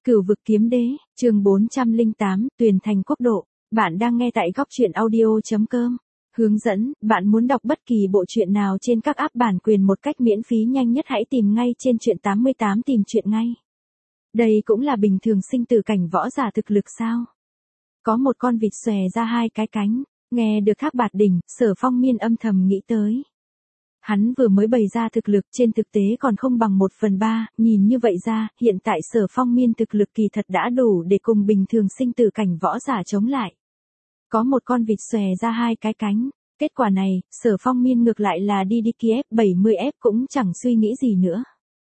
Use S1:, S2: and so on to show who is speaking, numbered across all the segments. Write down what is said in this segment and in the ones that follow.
S1: Cửu vực kiếm đế, chương 408, Tuyền Thành Quốc độ. Bạn đang nghe tại góc truyện audio.com. Hướng dẫn, bạn muốn đọc bất kỳ bộ truyện nào trên các app bản quyền một cách miễn phí nhanh nhất hãy tìm ngay trên truyện 88 tìm truyện ngay. Đây cũng là bình thường sinh tử cảnh võ giả thực lực sao? Có một con vịt xòe ra hai cái cánh, nghe được Thác Bạt Đỉnh, Sở Phong Miên âm thầm nghĩ tới. Hắn vừa mới bày ra thực lực trên thực tế còn không bằng 1/3, nhìn như vậy ra, hiện tại Sở Phong Miên thực lực kỳ thật đã đủ để cùng bình thường sinh tử cảnh võ giả chống lại. Có một con vịt xòe ra hai cái cánh, kết quả này, Sở Phong Miên ngược lại là đi Kiev 70F cũng chẳng suy nghĩ gì nữa.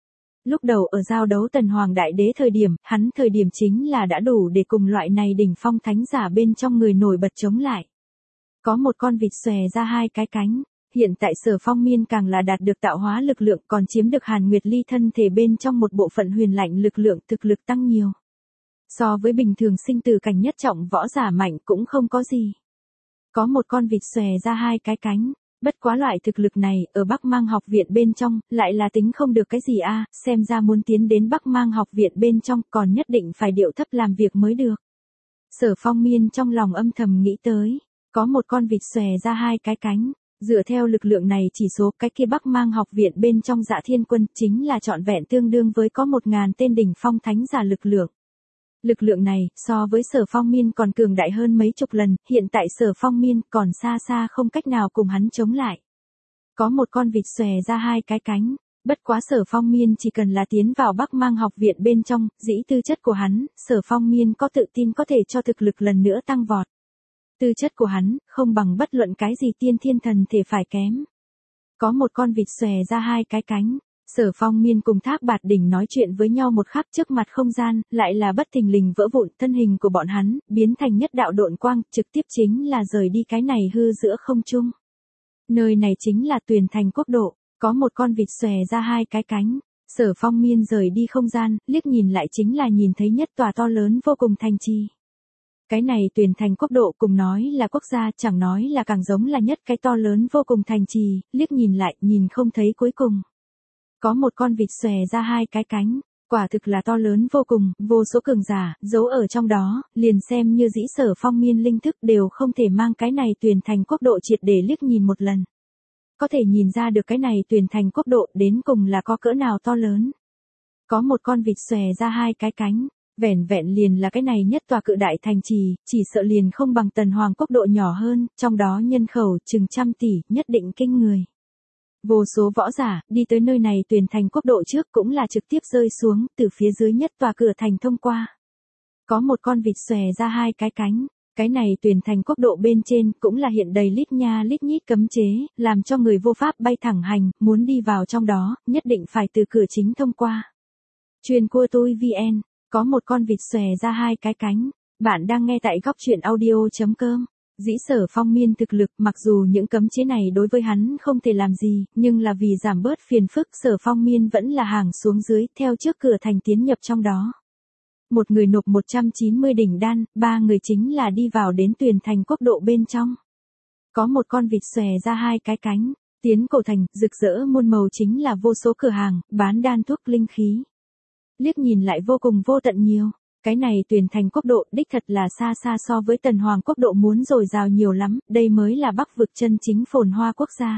S1: Lúc đầu ở giao đấu Tần Hoàng Đại Đế thời điểm chính là đã đủ để cùng loại này đỉnh phong thánh giả bên trong người nổi bật chống lại. Có một con vịt xòe ra hai cái cánh. Hiện tại Sở Phong Miên càng là đạt được tạo hóa lực lượng còn chiếm được Hàn Nguyệt Ly thân thể bên trong một bộ phận huyền lạnh lực lượng thực lực tăng nhiều. So với bình thường sinh tử cảnh nhất trọng võ giả mạnh cũng không có gì. Có một con vịt xòe ra hai cái cánh, bất quá loại thực lực này ở Bắc Mang học viện bên trong lại là tính không được cái gì a, xem ra muốn tiến đến Bắc Mang học viện bên trong còn nhất định phải điệu thấp làm việc mới được. Sở Phong Miên trong lòng âm thầm nghĩ tới, có một con vịt xòe ra hai cái cánh. Dựa theo lực lượng này chỉ số cái kia Bắc Mang học viện bên trong Dạ Thiên Quân chính là trọn vẹn tương đương với có 1000 tên đỉnh phong thánh giả lực lượng. Lực lượng này so với Sở Phong Miên còn cường đại hơn mấy chục lần, hiện tại Sở Phong Miên còn xa xa không cách nào cùng hắn chống lại. Có một con vịt xòe ra hai cái cánh, bất quá Sở Phong Miên chỉ cần là tiến vào Bắc Mang học viện bên trong, dĩ tư chất của hắn, Sở Phong Miên có tự tin có thể cho thực lực lần nữa tăng vọt. Tư chất của hắn, không bằng bất luận cái gì tiên thiên thần thể phải kém. Có một con vịt xòe ra hai cái cánh, Sở Phong Miên cùng Thác Bạt Đỉnh nói chuyện với nhau một khắc trước mặt không gian, lại là bất thình lình vỡ vụn thân hình của bọn hắn, biến thành nhất đạo độn quang, trực tiếp chính là rời đi cái này hư giữa không trung. Nơi này chính là Tuyền Thành Quốc độ, có một con vịt xòe ra hai cái cánh, Sở Phong Miên rời đi không gian, liếc nhìn lại chính là nhìn thấy nhất tòa to lớn vô cùng thành trì. Cái này Tuyền Thành Quốc độ cùng nói là quốc gia chẳng nói là càng giống là nhất cái to lớn vô cùng thành trì, liếc nhìn lại nhìn không thấy cuối cùng. Có một con vịt xòe ra hai cái cánh, quả thực là to lớn vô cùng, vô số cường giả, giấu ở trong đó, liền xem như dĩ Sở Phong Miên linh thức đều không thể mang cái này Tuyền Thành Quốc độ triệt để liếc nhìn một lần. Có thể nhìn ra được cái này Tuyền Thành Quốc độ đến cùng là có cỡ nào to lớn. Có một con vịt xòe ra hai cái cánh. Vẻn vẹn liền là cái này nhất tòa cự đại thành trì, chỉ sợ liền không bằng Tần Hoàng Quốc độ nhỏ hơn, trong đó nhân khẩu chừng 100 tỷ, nhất định kinh người. Vô số võ giả, đi tới nơi này Tuyền Thành Quốc độ trước cũng là trực tiếp rơi xuống, từ phía dưới nhất tòa cửa thành thông qua. Có một con vịt xòe ra hai cái cánh, cái này Tuyền Thành Quốc độ bên trên cũng là hiện đầy lít nha lít nhít cấm chế, làm cho người vô pháp bay thẳng hành, muốn đi vào trong đó, nhất định phải từ cửa chính thông qua. Truyền của tôi VN. Có một con vịt xòe ra hai cái cánh, bạn đang nghe tại góc truyện audio.com. Dĩ Sở Phong Miên thực lực mặc dù những cấm chế này đối với hắn không thể làm gì, nhưng là vì giảm bớt phiền phức Sở Phong Miên vẫn là hàng xuống dưới theo trước cửa thành tiến nhập trong đó. Một người nộp 190 đỉnh đan, 3 người chính là đi vào đến Tuyền Thành Quốc độ bên trong. Có một con vịt xòe ra hai cái cánh, tiến cổ thành, rực rỡ muôn màu chính là vô số cửa hàng, bán đan thuốc linh khí. Liếc nhìn lại vô cùng vô tận nhiều, cái này Tuyền Thành Quốc độ đích thật là xa xa so với Tần Hoàng Quốc độ muốn dồi dào nhiều lắm, đây mới là Bắc vực chân chính phồn hoa quốc gia.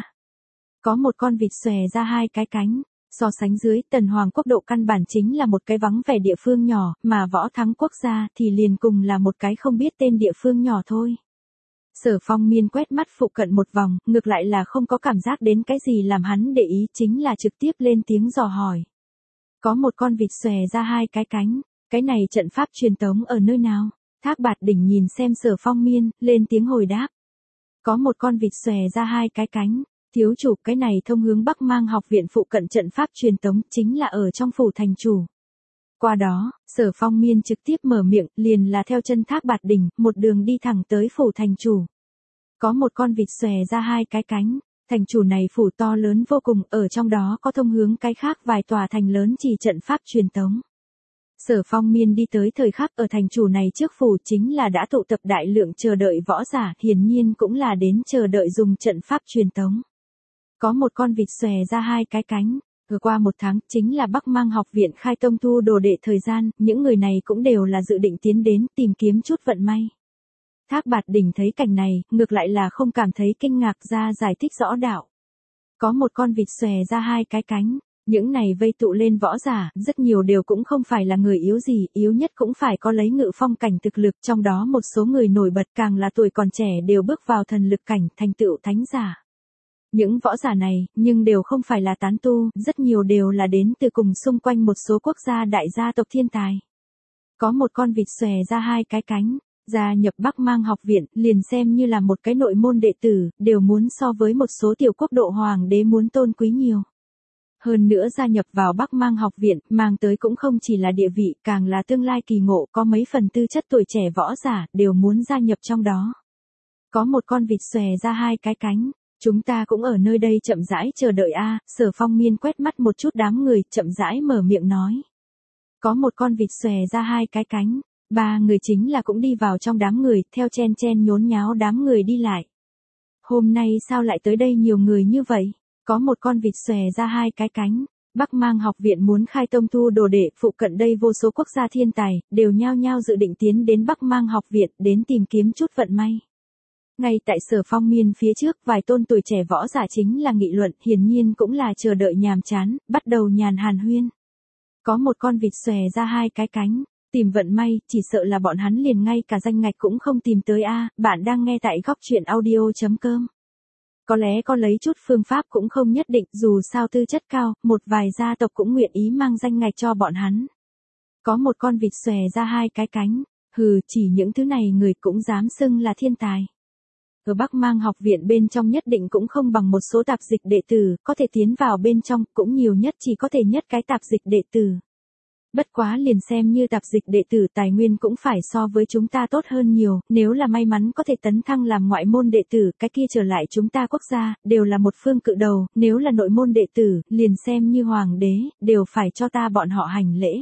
S1: Có một con vịt xòe ra hai cái cánh, so sánh dưới Tần Hoàng Quốc độ căn bản chính là một cái vắng vẻ địa phương nhỏ, mà Võ Thắng Quốc gia thì liền cùng là một cái không biết tên địa phương nhỏ thôi. Sở Phong Miên quét mắt phụ cận một vòng, ngược lại là không có cảm giác đến cái gì làm hắn để ý chính là trực tiếp lên tiếng dò hỏi. Có một con vịt xòe ra hai cái cánh, cái này trận pháp truyền tống ở nơi nào? Thác Bạt Đỉnh nhìn xem Sở Phong Miên, lên tiếng hồi đáp. Có một con vịt xòe ra hai cái cánh, thiếu chủ cái này thông hướng Bắc Mang học viện phụ cận trận pháp truyền tống chính là ở trong phủ thành chủ. Qua đó, Sở Phong Miên trực tiếp mở miệng, liền là theo chân Thác Bạt Đỉnh, một đường đi thẳng tới phủ thành chủ. Có một con vịt xòe ra hai cái cánh. Thành chủ này phủ to lớn vô cùng, ở trong đó có thông hướng cái khác vài tòa thành lớn chỉ trận pháp truyền tống. Sở Phong Miên đi tới thời khắc ở thành chủ này trước phủ chính là đã tụ tập đại lượng chờ đợi võ giả, hiển nhiên cũng là đến chờ đợi dùng trận pháp truyền tống. Có một con vịt xòe ra hai cái cánh, Vừa qua một tháng, chính là Bắc Mang học viện khai tông thu đồ đệ thời gian, những người này cũng đều là dự định tiến đến tìm kiếm chút vận may. Thác Bạt Đình thấy cảnh này, ngược lại là không cảm thấy kinh ngạc, ra giải thích rõ đạo. Có một con vịt xòe ra hai cái cánh, những này vây tụ lên võ giả, rất nhiều đều cũng không phải là người yếu gì, yếu nhất cũng phải có lấy ngự phong cảnh thực lực, trong đó một số người nổi bật càng là tuổi còn trẻ đều bước vào thần lực cảnh, thành tựu thánh giả. Những võ giả này, nhưng đều không phải là tán tu, rất nhiều đều là đến từ cùng xung quanh một số quốc gia đại gia tộc thiên tài. Có một con vịt xòe ra hai cái cánh, gia nhập Bắc Mang học viện, liền xem như là một cái nội môn đệ tử, đều muốn so với một số tiểu quốc độ hoàng đế muốn tôn quý nhiều. Hơn nữa gia nhập vào Bắc Mang học viện, mang tới cũng không chỉ là địa vị, càng là tương lai kỳ ngộ, có mấy phần tư chất tuổi trẻ võ giả, đều muốn gia nhập trong đó. Có một con vịt xòe ra hai cái cánh, chúng ta cũng ở nơi đây chậm rãi chờ đợi a. Sở Phong Miên quét mắt một chút đám người, chậm rãi mở miệng nói. Có một con vịt xòe ra hai cái cánh, ba người chính là cũng đi vào trong đám người, theo chen chen nhốn nháo đám người đi lại. Hôm nay sao lại tới đây nhiều người như vậy? Có một con vịt xòe ra hai cái cánh, Bắc Mang học viện muốn khai tông thu đồ đệ, phụ cận đây vô số quốc gia thiên tài, đều nhao nhao dự định tiến đến Bắc Mang học viện, đến tìm kiếm chút vận may. Ngay tại Sở Phong Miên phía trước, vài tôn tuổi trẻ võ giả chính là nghị luận, hiển nhiên cũng là chờ đợi nhàm chán, bắt đầu nhàn hàn huyên. Có một con vịt xòe ra hai cái cánh, tìm vận may, chỉ sợ là bọn hắn liền ngay cả danh ngạch cũng không tìm tới a. Bạn đang nghe tại góc truyện audio.com. Có lẽ có lấy chút phương pháp cũng không nhất định, dù sao tư chất cao, một vài gia tộc cũng nguyện ý mang danh ngạch cho bọn hắn. Có một con vịt xòe ra hai cái cánh, hừ, chỉ những thứ này người cũng dám xưng là thiên tài. Ở Bắc Mang học viện bên trong nhất định cũng không bằng một số tạp dịch đệ tử, có thể tiến vào bên trong, cũng nhiều nhất chỉ có thể nhất cái tạp dịch đệ tử. Bất quá liền xem như tạp dịch đệ tử tài nguyên cũng phải so với chúng ta tốt hơn nhiều, nếu là may mắn có thể tấn thăng làm ngoại môn đệ tử, cái kia trở lại chúng ta quốc gia, đều là một phương cự đầu, nếu là nội môn đệ tử, liền xem như hoàng đế, đều phải cho ta bọn họ hành lễ.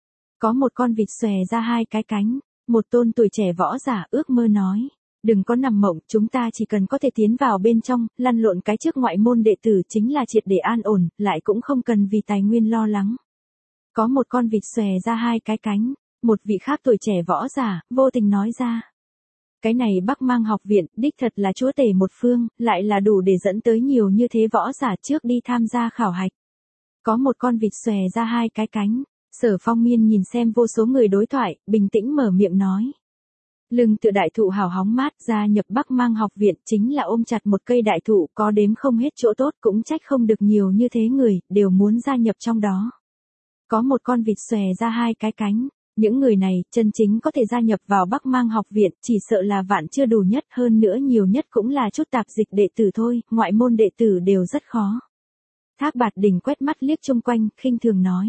S1: Có một con vịt xòe ra hai cái cánh, một tôn tuổi trẻ võ giả ước mơ nói. Đừng có nằm mộng, chúng ta chỉ cần có thể tiến vào bên trong, lăn lộn cái trước ngoại môn đệ tử chính là triệt để an ổn, lại cũng không cần vì tài nguyên lo lắng. Có một con vịt xòe ra hai cái cánh, một vị khác tuổi trẻ võ giả, vô tình nói ra. Cái này Bắc Mang học viện, đích thật là chúa tể một phương, lại là đủ để dẫn tới nhiều như thế võ giả trước đi tham gia khảo hạch. Có một con vịt xòe ra hai cái cánh, Sở Phong Miên nhìn xem vô số người đối thoại, bình tĩnh mở miệng nói. Lưng tựa đại thụ hào hóng mát, gia nhập Bắc Mang học viện chính là ôm chặt một cây đại thụ, có đếm không hết chỗ tốt, cũng trách không được nhiều như thế người, đều muốn gia nhập trong đó. Có một con vịt xòe ra hai cái cánh, những người này, chân chính có thể gia nhập vào Bắc Mang học viện, chỉ sợ là vạn chưa đủ nhất, hơn nữa nhiều nhất cũng là chút tạp dịch đệ tử thôi, ngoại môn đệ tử đều rất khó. Thác Bạt Đình quét mắt liếc chung quanh, khinh thường nói.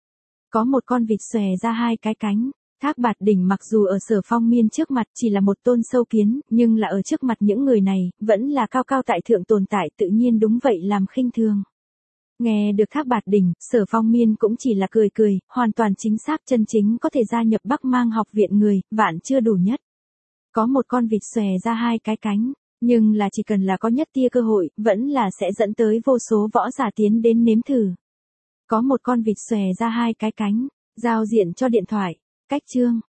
S1: Có một con vịt xòe ra hai cái cánh. Thác Bạt Đình mặc dù ở Sở Phong Miên trước mặt chỉ là một tôn sâu kiến, nhưng là ở trước mặt những người này, vẫn là cao cao tại thượng tồn tại, tự nhiên đúng vậy làm khinh thường. Nghe được Thác Bạt Đình, Sở Phong Miên cũng chỉ là cười cười, hoàn toàn chính xác, chân chính có thể gia nhập Bắc Mang học viện người, vạn chưa đủ nhất. Có một con vịt xòe ra hai cái cánh, nhưng là chỉ cần là có nhất tia cơ hội, vẫn là sẽ dẫn tới vô số võ giả tiến đến nếm thử. Có một con vịt xòe ra hai cái cánh, giao diện cho điện thoại. Cách chương